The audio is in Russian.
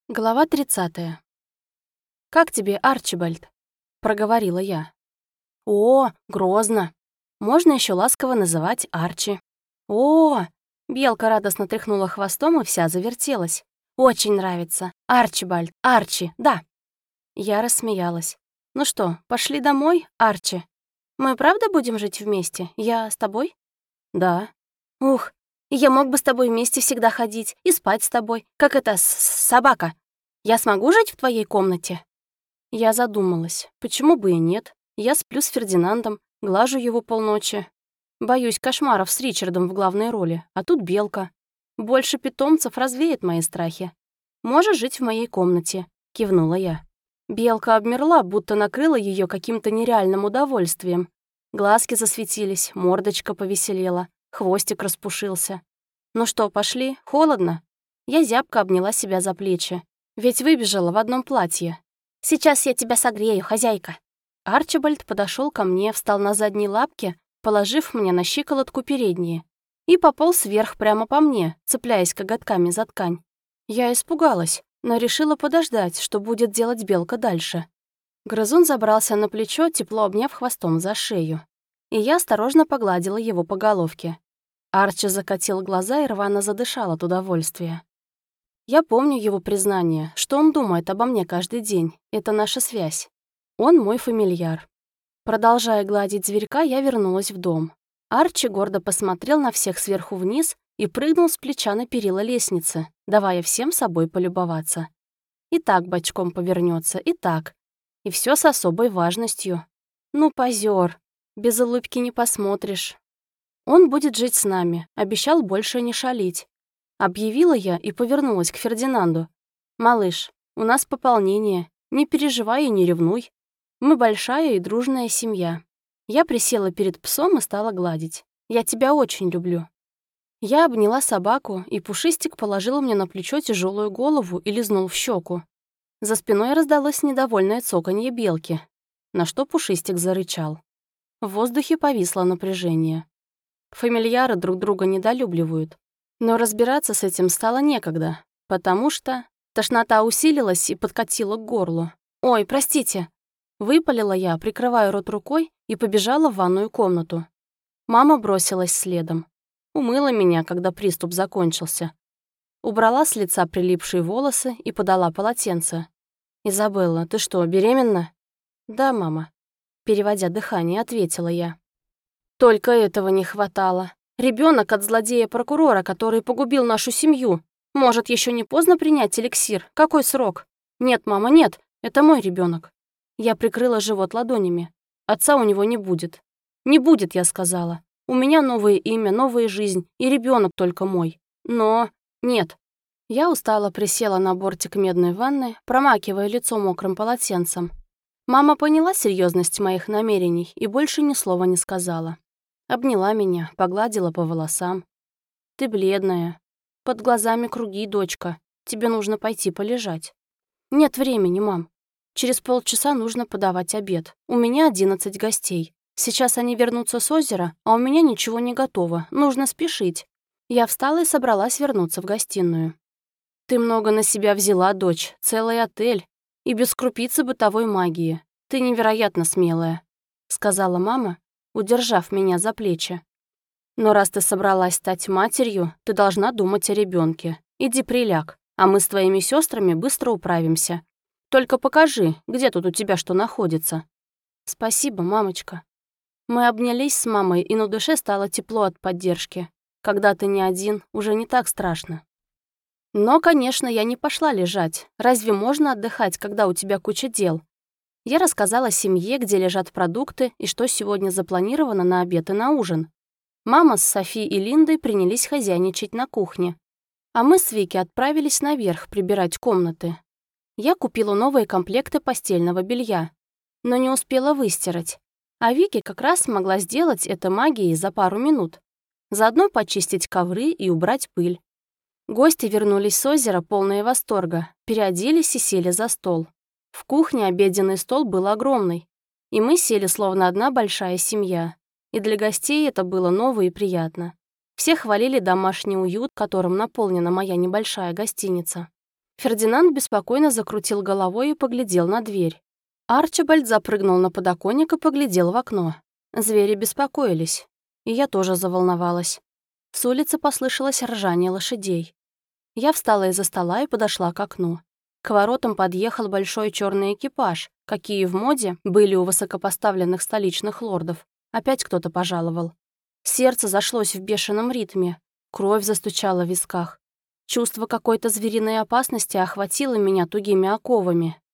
Глава 30. «Как тебе, Арчибальд?» — проговорила я. «О, грозно. Можно еще ласково называть Арчи». «О!» — белка радостно тряхнула хвостом и вся завертелась. «Очень нравится. Арчибальд, Арчи, да». Я рассмеялась. «Ну что, пошли домой, Арчи? Мы правда будем жить вместе? Я с тобой?» «Да». «Ух, и я мог бы с тобой вместе всегда ходить и спать с тобой, как эта собака. Я смогу жить в твоей комнате?» Я задумалась. Почему бы и нет? Я сплю с Фердинандом, глажу его полночи. Боюсь кошмаров с Ричардом в главной роли, а тут белка. Больше питомцев развеет мои страхи. «Можешь жить в моей комнате», — кивнула я. Белка обмерла, будто накрыла ее каким-то нереальным удовольствием. Глазки засветились, мордочка повеселела, хвостик распушился. «Ну что, пошли? Холодно?» Я зябко обняла себя за плечи. Ведь выбежала в одном платье. «Сейчас я тебя согрею, хозяйка». Арчибальд подошел ко мне, встал на задние лапки, положив мне на щиколотку передние, и пополз вверх прямо по мне, цепляясь коготками за ткань. Я испугалась, но решила подождать, что будет делать белка дальше. Грызун забрался на плечо, тепло обняв хвостом за шею, и я осторожно погладила его по головке. Арчи закатил глаза и рвано задышал от удовольствия. Я помню его признание, что он думает обо мне каждый день. Это наша связь. Он мой фамильяр. Продолжая гладить зверька, я вернулась в дом. Арчи гордо посмотрел на всех сверху вниз и прыгнул с плеча на перила лестницы, давая всем собой полюбоваться. И так бочком повернется, и так. И все с особой важностью. Ну, позер, без улыбки не посмотришь. Он будет жить с нами, обещал больше не шалить. Объявила я и повернулась к Фердинанду. «Малыш, у нас пополнение. Не переживай и не ревнуй. Мы большая и дружная семья». Я присела перед псом и стала гладить. «Я тебя очень люблю». Я обняла собаку, и Пушистик положил мне на плечо тяжелую голову и лизнул в щеку. За спиной раздалось недовольное цоканье белки, на что Пушистик зарычал. В воздухе повисло напряжение. Фамильяры друг друга недолюбливают. Но разбираться с этим стало некогда, потому что тошнота усилилась и подкатила к горлу. «Ой, простите!» Выпалила я, прикрывая рот рукой, и побежала в ванную комнату. Мама бросилась следом. Умыла меня, когда приступ закончился. Убрала с лица прилипшие волосы и подала полотенце. «Изабелла, ты что, беременна?» «Да, мама», — переводя дыхание, ответила я. Только этого не хватало. Ребенок от злодея-прокурора, который погубил нашу семью. Может, еще не поздно принять эликсир? Какой срок? Нет, мама, нет. Это мой ребенок. Я прикрыла живот ладонями. Отца у него не будет. Не будет, я сказала. У меня новое имя, новая жизнь, и ребенок только мой. Но нет. Я устало присела на бортик медной ванны, промакивая лицо мокрым полотенцем. Мама поняла серьезность моих намерений и больше ни слова не сказала. Обняла меня, погладила по волосам. «Ты бледная. Под глазами круги, дочка. Тебе нужно пойти полежать». «Нет времени, мам. Через полчаса нужно подавать обед. У меня 11 гостей. Сейчас они вернутся с озера, а у меня ничего не готово. Нужно спешить». Я встала и собралась вернуться в гостиную. «Ты много на себя взяла, дочь. Целый отель. И без крупицы бытовой магии. Ты невероятно смелая», — сказала мама, удержав меня за плечи. «Но раз ты собралась стать матерью, ты должна думать о ребенке. Иди приляг, а мы с твоими сестрами быстро управимся. Только покажи, где тут у тебя что находится». «Спасибо, мамочка». Мы обнялись с мамой, и на душе стало тепло от поддержки. Когда ты не один, уже не так страшно. Но, конечно, я не пошла лежать. Разве можно отдыхать, когда у тебя куча дел? Я рассказала семье, где лежат продукты и что сегодня запланировано на обед и на ужин. Мама с Софи и Линдой принялись хозяйничать на кухне. А мы с Вики отправились наверх прибирать комнаты. Я купила новые комплекты постельного белья, но не успела выстирать. А Вики как раз могла сделать это магией за пару минут. Заодно почистить ковры и убрать пыль. Гости вернулись с озера, полные восторга, переоделись и сели за стол. В кухне обеденный стол был огромный, и мы сели словно одна большая семья. И для гостей это было ново и приятно. Все хвалили домашний уют, которым наполнена моя небольшая гостиница. Фердинанд беспокойно закрутил головой и поглядел на дверь. Арчибальд запрыгнул на подоконник и поглядел в окно. Звери беспокоились. И я тоже заволновалась. С улицы послышалось ржание лошадей. Я встала из-за стола и подошла к окну. К воротам подъехал большой черный экипаж, какие в моде были у высокопоставленных столичных лордов. Опять кто-то пожаловал. Сердце зашлось в бешеном ритме. Кровь застучала в висках. Чувство какой-то звериной опасности охватило меня тугими оковами.